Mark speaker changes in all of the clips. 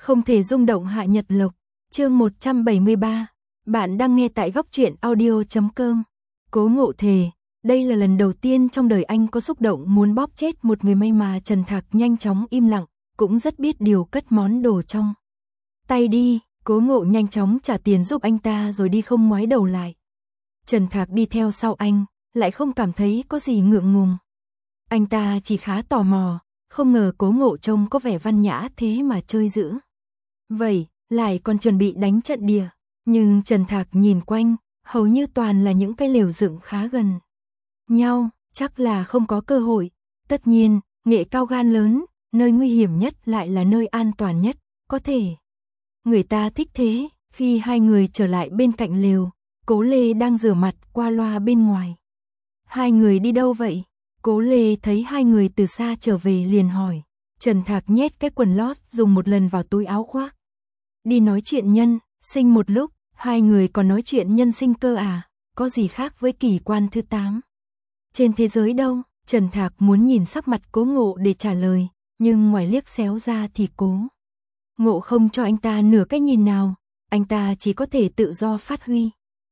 Speaker 1: Không thể rung động Hạ Nhật Lộc. Chương 173. Bạn đang nghe tại góc truyện audio.com. Cố Ngộ thề, đây là lần đầu tiên trong đời anh có xúc động muốn bóp chết một người, may mà Trần Thạc nhanh chóng im lặng, cũng rất biết điều cất món đồ trong tay đi. Cố Ngộ nhanh chóng trả tiền giúp anh ta rồi đi không ngoái đầu lại. Trần Thạc đi theo sau anh, lại không cảm thấy có gì ngượng ngùng. Anh ta chỉ khá tò mò, không ngờ Cố Ngộ trông có vẻ văn nhã thế mà chơi dữ. Vậy, lại còn chuẩn bị đánh trận đìa. Nhưng Trần Thạc nhìn quanh, hầu như toàn là những cái lều dựng khá gần nhau, chắc là không có cơ hội. Tất nhiên, nghệ cao gan lớn, nơi nguy hiểm nhất lại là nơi an toàn nhất, có thể. Người ta thích thế. Khi hai người trở lại bên cạnh lều, Cố Lê đang rửa mặt qua loa bên ngoài. Hai người đi đâu vậy? Cố Lê thấy hai người từ xa trở về liền hỏi. Trần Thạc nhét cái quần lót dùng một lần vào túi áo khoác. Đi nói chuyện nhân sinh một lúc. Hai người còn nói chuyện nhân sinh cơ à? Có gì khác với Kỳ Quan thứ 8 trên thế giới đâu? Trần Thạc muốn nhìn sắc mặt Cố Ngộ để trả lời, nhưng ngoài liếc xéo ra thì Cố Ngộ không cho anh ta nửa cái nhìn nào, anh ta chỉ có thể tự do phát huy.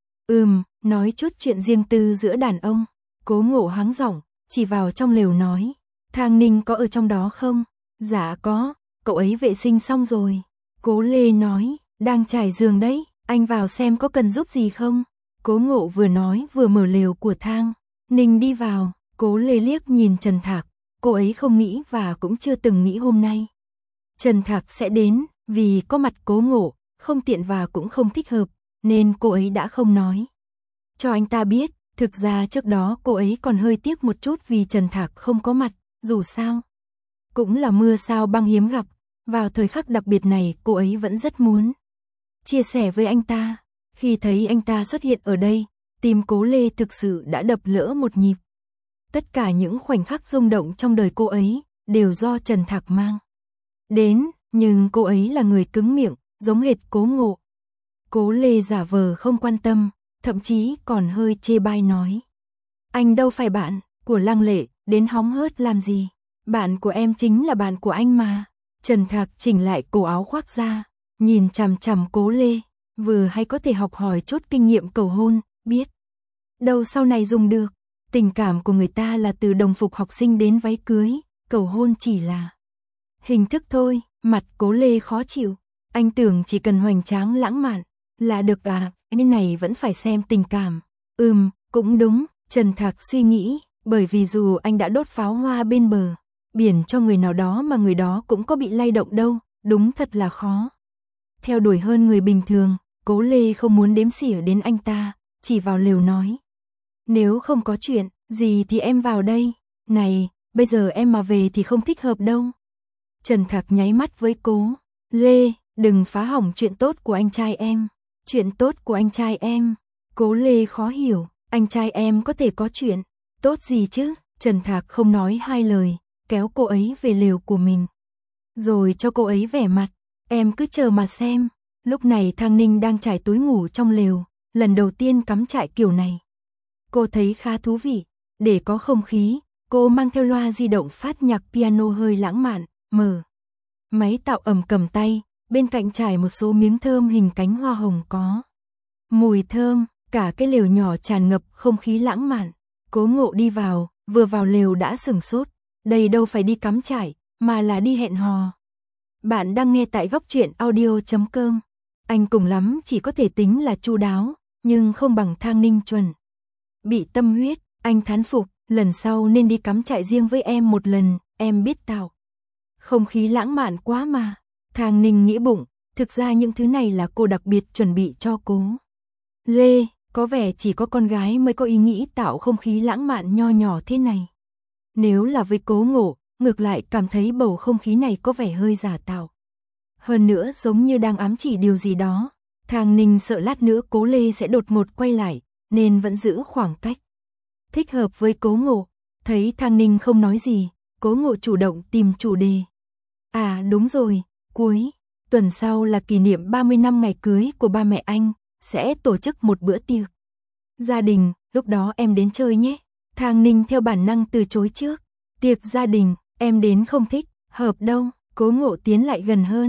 Speaker 1: Nói chút chuyện riêng tư giữa đàn ông. Cố Ngộ hắng giọng, chỉ vào trong lều nói, Thang Ninh có ở trong đó không? Dạ có, cậu ấy vệ sinh xong rồi. Cố Lê nói, đang trải giường đấy, anh vào xem có cần giúp gì không? Cố Ngộ vừa nói vừa mở lều của Thang Ninh đi vào. Cố Lê liếc nhìn Trần Thạc, cô ấy không nghĩ và cũng chưa từng nghĩ hôm nay Trần Thạc sẽ đến, vì có mặt Cố Ngộ, không tiện và cũng không thích hợp, nên cô ấy đã không nói cho anh ta biết. Thực ra trước đó cô ấy còn hơi tiếc một chút vì Trần Thạc không có mặt, dù sao cũng là mưa sao băng hiếm gặp, vào thời khắc đặc biệt này cô ấy vẫn rất muốn chia sẻ với anh ta. Khi thấy anh ta xuất hiện ở đây, tim Cố Lê thực sự đã đập lỡ một nhịp. Tất cả những khoảnh khắc rung động trong đời cô ấy đều do Trần Thạc mang đến, nhưng cô ấy là người cứng miệng, giống hệt Cố Ngộ. Cố Lê giả vờ không quan tâm, thậm chí còn hơi chê bai nói, anh đâu phải bạn của Lăng Lệ, đến hóng hớt làm gì? Bạn của em chính là bạn của anh mà. Trần Thạc chỉnh lại cổ áo khoác ra, nhìn chằm chằm Cố Lê, vừa hay có thể học hỏi chút kinh nghiệm cầu hôn, biết đâu sau này dùng được. Tình cảm của người ta là từ đồng phục học sinh đến váy cưới, cầu hôn chỉ là hình thức thôi. Mặt Cố Lê khó chịu, anh tưởng chỉ cần hoành tráng lãng mạn là được à? Cái này vẫn phải xem tình cảm. Cũng đúng, Trần Thạc suy nghĩ, bởi vì dù anh đã đốt pháo hoa bên bờ biển cho người nào đó mà người đó cũng có bị lay động đâu, đúng thật là khó theo đuổi hơn người bình thường. Cố Lê không muốn đếm xỉa đến anh ta, chỉ vào lều nói, nếu không có chuyện gì thì em vào đây. Này, bây giờ em mà về thì không thích hợp đâu. Trần Thạc nháy mắt với Cố Lê, đừng phá hỏng chuyện tốt của anh trai em. Chuyện tốt của anh trai em? Cố Lê khó hiểu, anh trai em có thể có chuyện tốt gì chứ? Trần Thạc không nói hai lời, kéo cô ấy về lều của mình, rồi cho cô ấy vẻ mặt, em cứ chờ mà xem. Lúc này Thang Ninh đang trải túi ngủ trong lều, lần đầu tiên cắm trại kiểu này. Cô thấy khá thú vị, để có không khí, cô mang theo loa di động phát nhạc piano hơi lãng mạn, mở máy tạo ẩm cầm tay, bên cạnh trải một số miếng thơm hình cánh hoa hồng có mùi thơm, cả cái lều nhỏ tràn ngập không khí lãng mạn. Cố Ngộ đi vào, vừa vào lều đã sửng sốt, đây đâu phải đi cắm trại, mà là đi hẹn hò. Bạn đang nghe tại góc truyện audio.com. Anh cùng lắm chỉ có thể tính là chu đáo, nhưng không bằng Thang Ninh chuẩn bị tâm huyết. Anh thán phục, lần sau nên đi cắm trại riêng với em một lần, em biết tạo không khí lãng mạn quá mà. Thang Ninh nghĩ bụng, thực ra những thứ này là cô đặc biệt chuẩn bị cho Cố Lê, có vẻ chỉ có con gái mới có ý nghĩ tạo không khí lãng mạn nho nhỏ thế này. Nếu là với Cố Ngộ, ngược lại cảm thấy bầu không khí này có vẻ hơi giả tạo. Hơn nữa giống như đang ám chỉ điều gì đó. Thang Ninh sợ lát nữa Cố Lê sẽ đột ngột quay lại, nên vẫn giữ khoảng cách thích hợp với Cố Ngộ. Thấy Thang Ninh không nói gì, Cố Ngộ chủ động tìm chủ đề. À đúng rồi, cuối tuần sau là kỷ niệm 30 năm ngày cưới của ba mẹ anh, sẽ tổ chức một bữa tiệc gia đình, lúc đó em đến chơi nhé. Thang Ninh theo bản năng từ chối trước. Tiệc gia đình, em đến không thích hợp đâu. Cố Ngộ tiến lại gần hơn,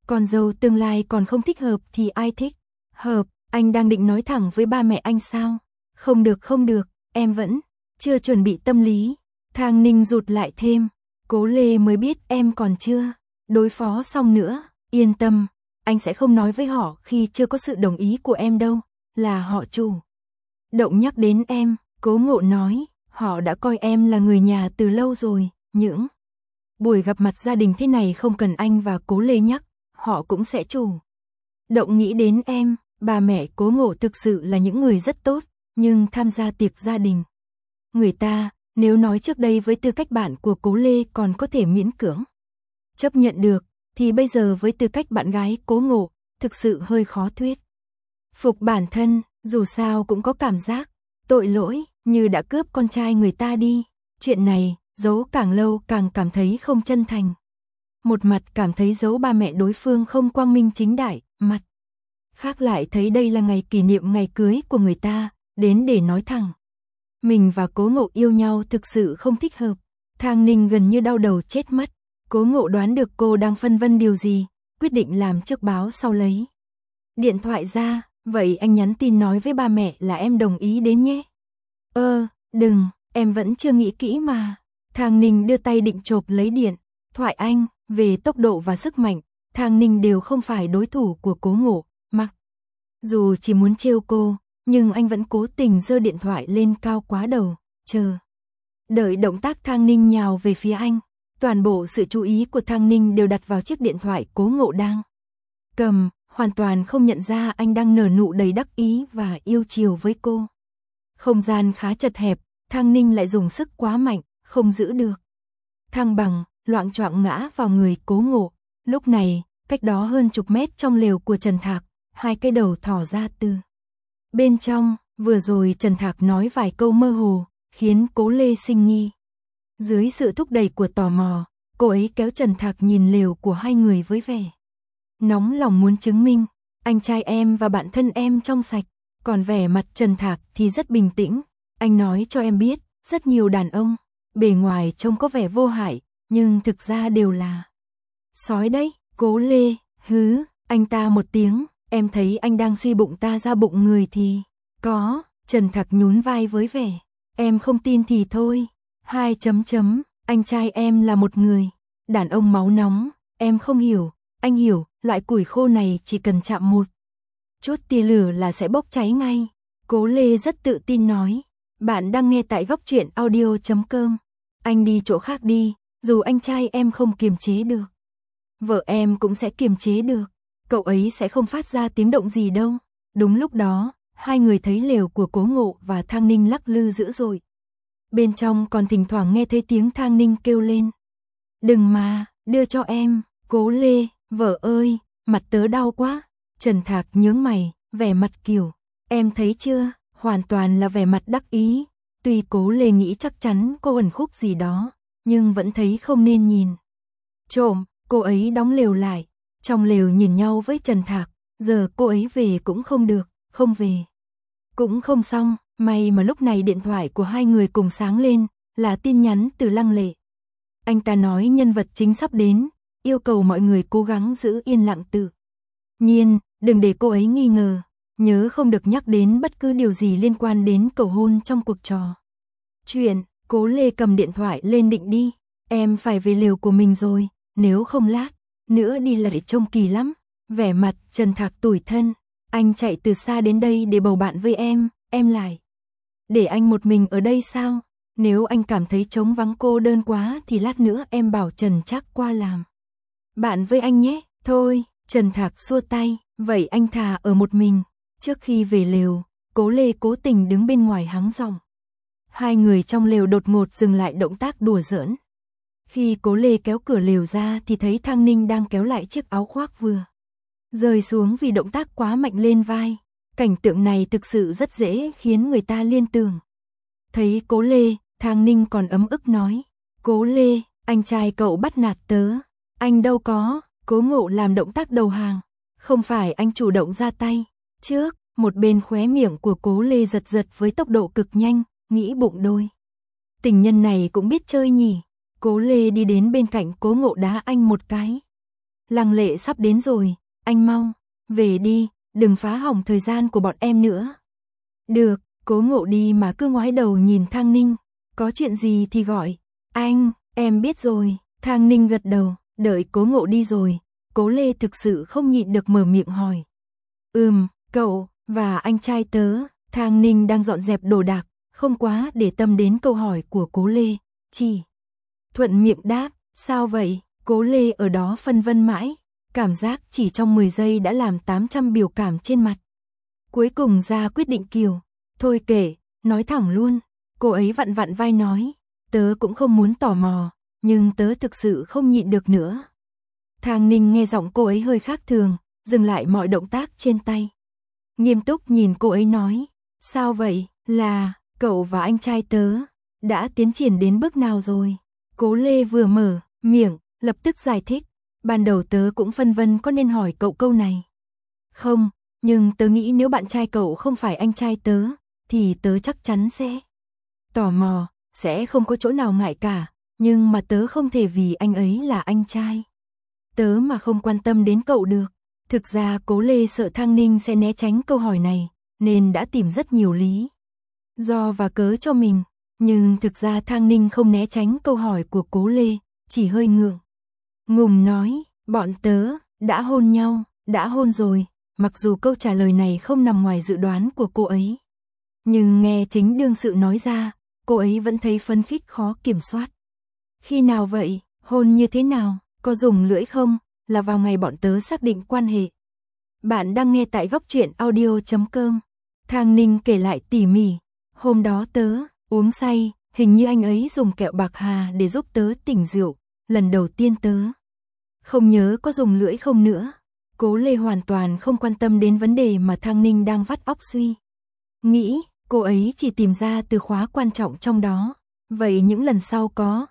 Speaker 1: Con dâu tương lai còn không thích hợp thì ai thích? Hợp, anh đang định nói thẳng với ba mẹ anh sao? Không được, em vẫn chưa chuẩn bị tâm lý. Thang Ninh rụt lại thêm, Cố Lê mới biết em còn chưa đối phó xong nữa, yên tâm, anh sẽ không nói với họ khi chưa có sự đồng ý của em đâu, là họ chủ động nhắc đến em. Cố Ngộ nói, họ đã coi em là người nhà từ lâu rồi, những buổi gặp mặt gia đình thế này không cần anh và Cố Lê nhắc, họ cũng sẽ chủ động nghĩ đến em. Bà mẹ Cố Ngộ thực sự là những người rất tốt, nhưng tham gia tiệc gia đình, người ta, nếu nói trước đây với tư cách bạn của Cố Lê còn có thể miễn cưỡng chấp nhận được, thì bây giờ với tư cách bạn gái Cố Ngộ, thực sự hơi khó thuyết phục bản thân, dù sao cũng có cảm giác tội lỗi, như đã cướp con trai người ta đi. Chuyện này, giấu càng lâu càng cảm thấy không chân thành. Một mặt cảm thấy giấu ba mẹ đối phương không quang minh chính đại, mặt khác lại thấy đây là ngày kỷ niệm ngày cưới của người ta, đến để nói thẳng. Mình và Cố Ngộ yêu nhau thực sự không thích hợp. Thang Ninh gần như đau đầu chết mất. Cố Ngộ đoán được cô đang phân vân điều gì, quyết định làm trước báo sau lấy điện thoại ra. Vậy anh nhắn tin nói với ba mẹ là em đồng ý đến nhé. Đừng, em vẫn chưa nghĩ kỹ mà. Thang Ninh đưa tay định chộp lấy điện thoại anh. Về tốc độ và sức mạnh, Thang Ninh đều không phải đối thủ của Cố Ngộ. Mặc dù chỉ muốn trêu cô, nhưng anh vẫn cố tình giơ điện thoại lên cao quá đầu, chờ đợi động tác Thang Ninh nhào về phía anh. Toàn bộ sự chú ý của Thang Ninh đều đặt vào chiếc điện thoại Cố Ngộ đang cầm, hoàn toàn không nhận ra anh đang nở nụ đầy đắc ý và yêu chiều với cô. Không gian khá chật hẹp, Thang Ninh lại dùng sức quá mạnh, không giữ được thăng bằng, loạng choạng ngã vào người Cố Ngộ. Lúc này, cách đó hơn chục mét trong lều của Trần Thạc, hai cái đầu thò ra từ bên trong. Vừa rồi Trần Thạc nói vài câu mơ hồ, khiến Cố Lê sinh nghi. Dưới sự thúc đẩy của tò mò, cô ấy kéo Trần Thạc nhìn lều của hai người với vẻ nóng lòng muốn chứng minh anh trai em và bạn thân em trong sạch. Còn vẻ mặt Trần Thạc thì rất bình tĩnh. Anh nói cho em biết, rất nhiều đàn ông bề ngoài trông có vẻ vô hại, nhưng thực ra đều là sói đấy. Cố Lê hứ anh ta một tiếng. Em thấy anh đang suy bụng ta ra bụng người thì có. Trần Thạc nhún vai với vẻ em không tin thì thôi. Anh trai em là một người đàn ông máu nóng. Em không hiểu, anh hiểu. Loại củi khô này chỉ cần chạm một chút tia lửa là sẽ bốc cháy ngay. Cố Lê rất tự tin nói. Bạn đang nghe tại Góc Truyện Audio.com. Anh đi chỗ khác đi, dù anh trai em không kiềm chế được, vợ em cũng sẽ kiềm chế được. Cậu ấy sẽ không phát ra tiếng động gì đâu. Đúng lúc đó, hai người thấy lều của Cố Ngộ và Thang Ninh lắc lư dữ dội. Bên trong còn thỉnh thoảng nghe thấy tiếng Thang Ninh kêu lên. Đừng mà, đưa cho em. Cố Lê, vợ ơi, mặt tớ đau quá. Trần Thạc nhướng mày, vẻ mặt kiểu, em thấy chưa, hoàn toàn là vẻ mặt đắc ý. Tuy Cố Lê nghĩ chắc chắn cô ẩn khúc gì đó, nhưng vẫn thấy không nên nhìn trộm. Cô ấy đóng lều lại, trong lều nhìn nhau với Trần Thạc. Giờ cô ấy về cũng không được, không về cũng không xong. May mà lúc này điện thoại của hai người cùng sáng lên, là tin nhắn từ Lăng Lệ. Anh ta nói nhân vật chính sắp đến, yêu cầu mọi người cố gắng giữ yên lặng tự nhiên, đừng để cô ấy nghi ngờ. Nhớ không được nhắc đến bất cứ điều gì liên quan đến cầu hôn trong cuộc trò chuyện. Cố Lê cầm điện thoại lên định đi. Em phải về lều của mình rồi, nếu không lát nữa đi là để trông kỳ lắm. Vẻ mặt Trần Thạc tủi thân. Anh chạy từ xa đến đây để bầu bạn với em lại để anh một mình ở đây sao? Nếu anh cảm thấy trống vắng cô đơn quá thì lát nữa em bảo Trần Trác qua làm bạn với anh nhé. Thôi, Trần Thạc xua tay, vậy anh thà ở một mình. Trước khi về lều, Cố Lê cố tình đứng bên ngoài hắng giọng. Hai người trong lều đột ngột dừng lại động tác đùa giỡn. Khi Cố Lê kéo cửa lều ra thì thấy Thang Ninh đang kéo lại chiếc áo khoác vừa rơi xuống vì động tác quá mạnh lên vai. Cảnh tượng này thực sự rất dễ khiến người ta liên tưởng. Thấy Cố Lê, Thang Ninh còn ấm ức nói. Cố Lê, anh trai cậu bắt nạt tớ. Anh đâu có. Cố Ngộ làm động tác đầu hàng. Không phải anh chủ động ra tay trước. Một bên khóe miệng của Cố Lê giật giật với tốc độ cực nhanh, nghĩ bụng đôi tình nhân này cũng biết chơi nhỉ. Cố Lê đi đến bên cạnh Cố Ngộ đá anh một cái. Lăng Lệ sắp đến rồi, anh mau, về đi, đừng phá hỏng thời gian của bọn em nữa. Được, Cố Ngộ đi mà cứ ngoái đầu nhìn Thang Ninh, có chuyện gì thì gọi, anh, em biết rồi, Thang Ninh gật đầu, đợi Cố Ngộ đi rồi, Cố Lê thực sự không nhịn được mở miệng hỏi. Cậu, và anh trai tớ, Thang Ninh đang dọn dẹp đồ đạc, không quá để tâm đến câu hỏi của Cố Lê, chỉ thuận miệng đáp, sao vậy, Cố Lê ở đó phân vân mãi, cảm giác chỉ trong 10 giây đã làm 800 biểu cảm trên mặt. Cuối cùng ra quyết định kiểu, thôi kệ, nói thẳng luôn, cô ấy vặn vặn vai nói, tớ cũng không muốn tò mò, nhưng tớ thực sự không nhịn được nữa. Thang Ninh nghe giọng cô ấy hơi khác thường, dừng lại mọi động tác trên tay. Nghiêm túc nhìn cô ấy nói, sao vậy, là, cậu và anh trai tớ, đã tiến triển đến bước nào rồi? Cố Lê vừa mở miệng, lập tức giải thích, ban đầu tớ cũng phân vân có nên hỏi cậu câu này. Không, nhưng tớ nghĩ nếu bạn trai cậu không phải anh trai tớ, thì tớ chắc chắn sẽ tò mò, sẽ không có chỗ nào ngại cả, nhưng mà tớ không thể vì anh ấy là anh trai tớ mà không quan tâm đến cậu được. Thực ra Cố Lê sợ Thang Ninh sẽ né tránh câu hỏi này, nên đã tìm rất nhiều lý do và cớ cho mình. Nhưng thực ra Thang Ninh không né tránh câu hỏi của Cố Lê, chỉ hơi ngượng ngùng nói, bọn tớ, đã hôn nhau, đã hôn rồi. Mặc dù câu trả lời này không nằm ngoài dự đoán của cô ấy. Nhưng nghe chính đương sự nói ra, cô ấy vẫn thấy phấn khích khó kiểm soát. Khi nào vậy, hôn như thế nào, có dùng lưỡi không, là vào ngày bọn tớ xác định quan hệ. Bạn đang nghe tại Góc Truyện Audio.com. Thang Ninh kể lại tỉ mỉ, hôm đó tớ uống say, hình như anh ấy dùng kẹo bạc hà để giúp tớ tỉnh rượu, lần đầu tiên tớ không nhớ có dùng lưỡi không nữa. Cố Lê hoàn toàn không quan tâm đến vấn đề mà Thang Ninh đang vắt óc suy nghĩ, cô ấy chỉ tìm ra từ khóa quan trọng trong đó. Vậy những lần sau có,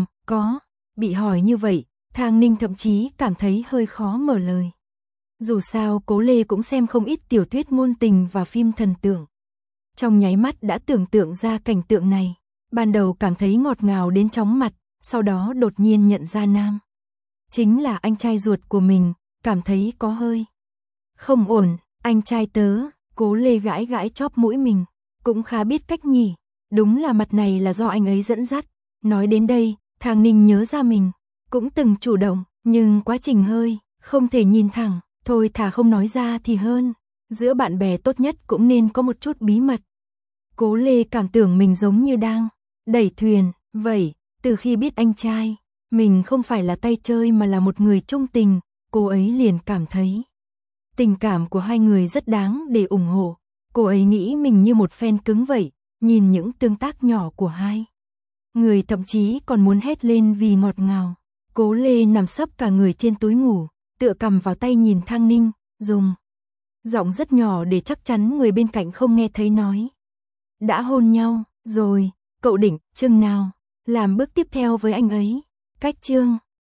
Speaker 1: có, bị hỏi như vậy, Thang Ninh thậm chí cảm thấy hơi khó mở lời. Dù sao Cố Lê cũng xem không ít tiểu thuyết ngôn tình và phim thần tượng. Trong nháy mắt đã tưởng tượng ra cảnh tượng này, ban đầu cảm thấy ngọt ngào đến chóng mặt, sau đó đột nhiên nhận ra nam chính là anh trai ruột của mình, cảm thấy có hơi không ổn. Anh trai tớ, Cố Lê gãi gãi chóp mũi mình, cũng khá biết cách nhỉ, đúng là mặt này là do anh ấy dẫn dắt. Nói đến đây, Thang Ninh nhớ ra mình cũng từng chủ động, nhưng quá trình hơi không thể nhìn thẳng, thôi thà không nói ra thì hơn. Giữa bạn bè tốt nhất cũng nên có một chút bí mật. Cố Lê cảm tưởng mình giống như đang đẩy thuyền, vậy, từ khi biết anh trai mình không phải là tay chơi mà là một người trung tình, cô ấy liền cảm thấy tình cảm của hai người rất đáng để ủng hộ. Cô ấy nghĩ mình như một fan cứng vậy, nhìn những tương tác nhỏ của hai người thậm chí còn muốn hét lên vì ngọt ngào. Cố Lê nằm sấp cả người trên túi ngủ, tựa cằm vào tay nhìn Thang Ninh, dùng giọng rất nhỏ để chắc chắn người bên cạnh không nghe thấy nói. Đã hôn nhau, rồi, cậu định, chừng nào, làm bước tiếp theo với anh ấy. Cách chương